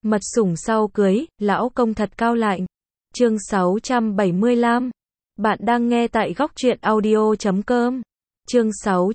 Mật sủng sau cưới, lão công thật cao lạnh. Chương 675. Bạn đang nghe tại góc truyện audio.com. Chương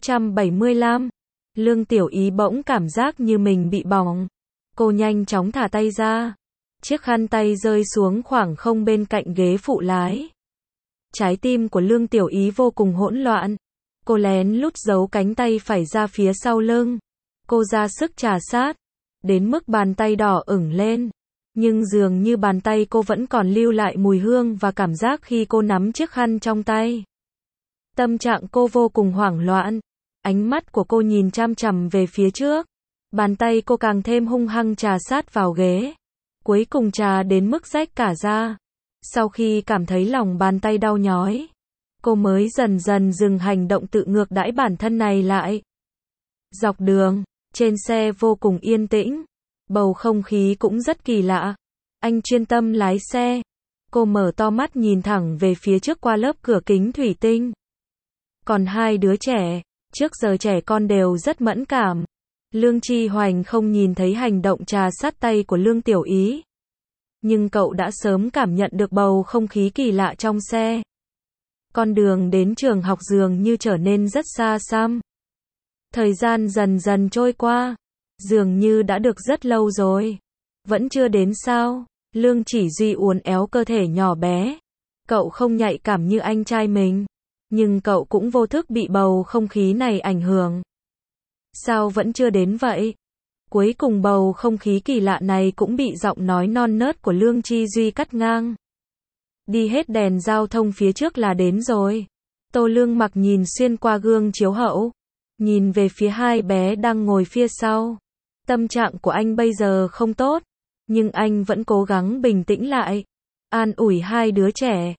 675. Lương Tiểu Ý bỗng cảm giác như mình bị bỏng. Cô nhanh chóng thả tay ra. Chiếc khăn tay rơi xuống khoảng không bên cạnh ghế phụ lái. Trái tim của Lương Tiểu Ý vô cùng hỗn loạn. Cô lén lút giấu cánh tay phải ra phía sau lưng. Cô ra sức trà sát, đến mức bàn tay đỏ ửng lên. Nhưng dường như bàn tay cô vẫn còn lưu lại mùi hương và cảm giác khi cô nắm chiếc khăn trong tay. Tâm trạng cô vô cùng hoảng loạn. Ánh mắt của cô nhìn chằm chằm về phía trước. Bàn tay cô càng thêm hung hăng trà sát vào ghế. Cuối cùng trà đến mức rách cả ra. Sau khi cảm thấy lòng bàn tay đau nhói, cô mới dần dần dừng hành động tự ngược đãi bản thân này lại. Dọc đường, trên xe vô cùng yên tĩnh. Bầu không khí cũng rất kỳ lạ. Anh chuyên tâm lái xe. Cô mở to mắt nhìn thẳng về phía trước qua lớp cửa kính thủy tinh. Còn hai đứa trẻ, trước giờ trẻ con đều rất mẫn cảm. Lương Chi Hoành không nhìn thấy hành động trà sát tay của Lương Tiểu Ý. Nhưng cậu đã sớm cảm nhận được bầu không khí kỳ lạ trong xe. Con đường đến trường học dường như trở nên rất xa xăm. Thời gian dần dần trôi qua. Dường như đã được rất lâu rồi. Vẫn chưa đến sao? Lương Chỉ Duy uốn éo cơ thể nhỏ bé. Cậu không nhạy cảm như anh trai mình. Nhưng cậu cũng vô thức bị bầu không khí này ảnh hưởng. Sao vẫn chưa đến vậy? Cuối cùng bầu không khí kỳ lạ này cũng bị giọng nói non nớt của Lương Chi Duy cắt ngang. Đi hết đèn giao thông phía trước là đến rồi. Tô Lương Mặc nhìn xuyên qua gương chiếu hậu. Nhìn về phía hai bé đang ngồi phía sau. Tâm trạng của anh bây giờ không tốt. Nhưng anh vẫn cố gắng bình tĩnh lại. An ủi hai đứa trẻ.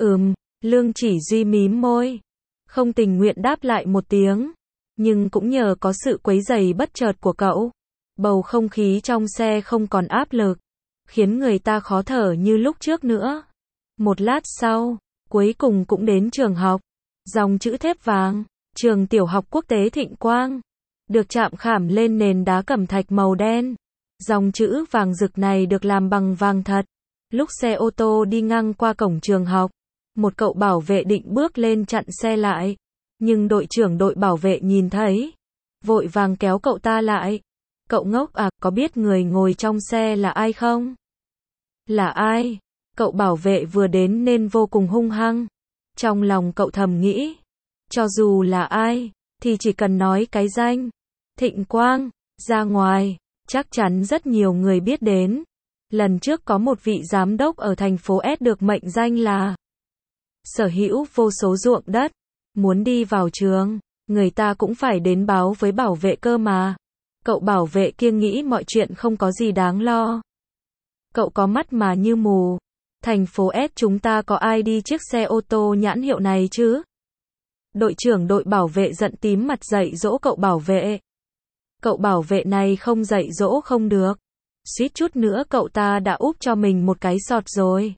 Lương Chỉ Duy mím môi. Không tình nguyện đáp lại một tiếng. Nhưng cũng nhờ có sự quấy rầy bất chợt của cậu. Bầu không khí trong xe không còn áp lực. Khiến người ta khó thở như lúc trước nữa. Một lát sau, cuối cùng cũng đến trường học. Dòng chữ thép vàng. Trường tiểu học quốc tế Thịnh Quang. Được chạm khảm lên nền đá cẩm thạch màu đen. Dòng chữ vàng rực này được làm bằng vàng thật. Lúc xe ô tô đi ngang qua cổng trường học, một cậu bảo vệ định bước lên chặn xe lại. Nhưng đội trưởng đội bảo vệ nhìn thấy, vội vàng kéo cậu ta lại. Cậu ngốc à, có biết người ngồi trong xe là ai không? Là ai? Cậu bảo vệ vừa đến nên vô cùng hung hăng. Trong lòng cậu thầm nghĩ, cho dù là ai, thì chỉ cần nói cái danh Thịnh Quang ra ngoài, chắc chắn rất nhiều người biết đến. Lần trước có một vị giám đốc ở thành phố S được mệnh danh là sở hữu vô số ruộng đất. Muốn đi vào trường, người ta cũng phải đến báo với bảo vệ cơ mà. Cậu bảo vệ kia nghĩ mọi chuyện không có gì đáng lo. Cậu có mắt mà như mù. Thành phố S chúng ta có ai đi chiếc xe ô tô nhãn hiệu này chứ? Đội trưởng đội bảo vệ giận tím mặt dạy dỗ cậu bảo vệ. Cậu bảo vệ này không dạy dỗ không được. Suýt chút nữa cậu ta đã úp cho mình một cái sọt rồi.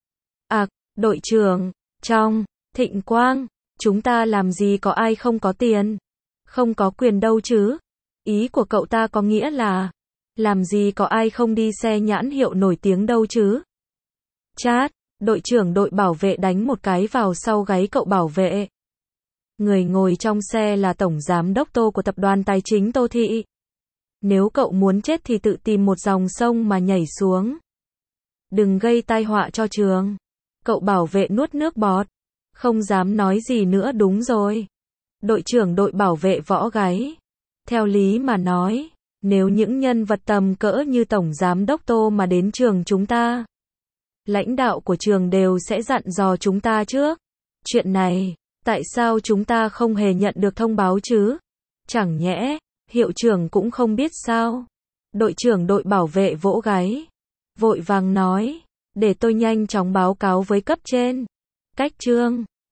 Đội trưởng, trong Thịnh Quang, chúng ta làm gì có ai không có tiền, không có quyền đâu chứ? Ý của cậu ta có nghĩa là, làm gì có ai không đi xe nhãn hiệu nổi tiếng đâu chứ? Chát, đội trưởng đội bảo vệ đánh một cái vào sau gáy cậu bảo vệ. Người ngồi trong xe là tổng giám đốc Tô của tập đoàn tài chính Tô Thị. Nếu cậu muốn chết thì tự tìm một dòng sông mà nhảy xuống. Đừng gây tai họa cho trường. Cậu bảo vệ nuốt nước bọt. Không dám nói gì nữa đúng rồi. Đội trưởng đội bảo vệ võ gáy. Theo lý mà nói, nếu những nhân vật tầm cỡ như tổng giám đốc Tô mà đến trường chúng ta, lãnh đạo của trường đều sẽ dặn dò chúng ta trước. Chuyện này, tại sao chúng ta không hề nhận được thông báo chứ? Chẳng nhẽ, hiệu trưởng cũng không biết sao? Đội trưởng đội bảo vệ vỗ gáy. Vội vàng nói, để tôi nhanh chóng báo cáo với cấp trên. Cách trương.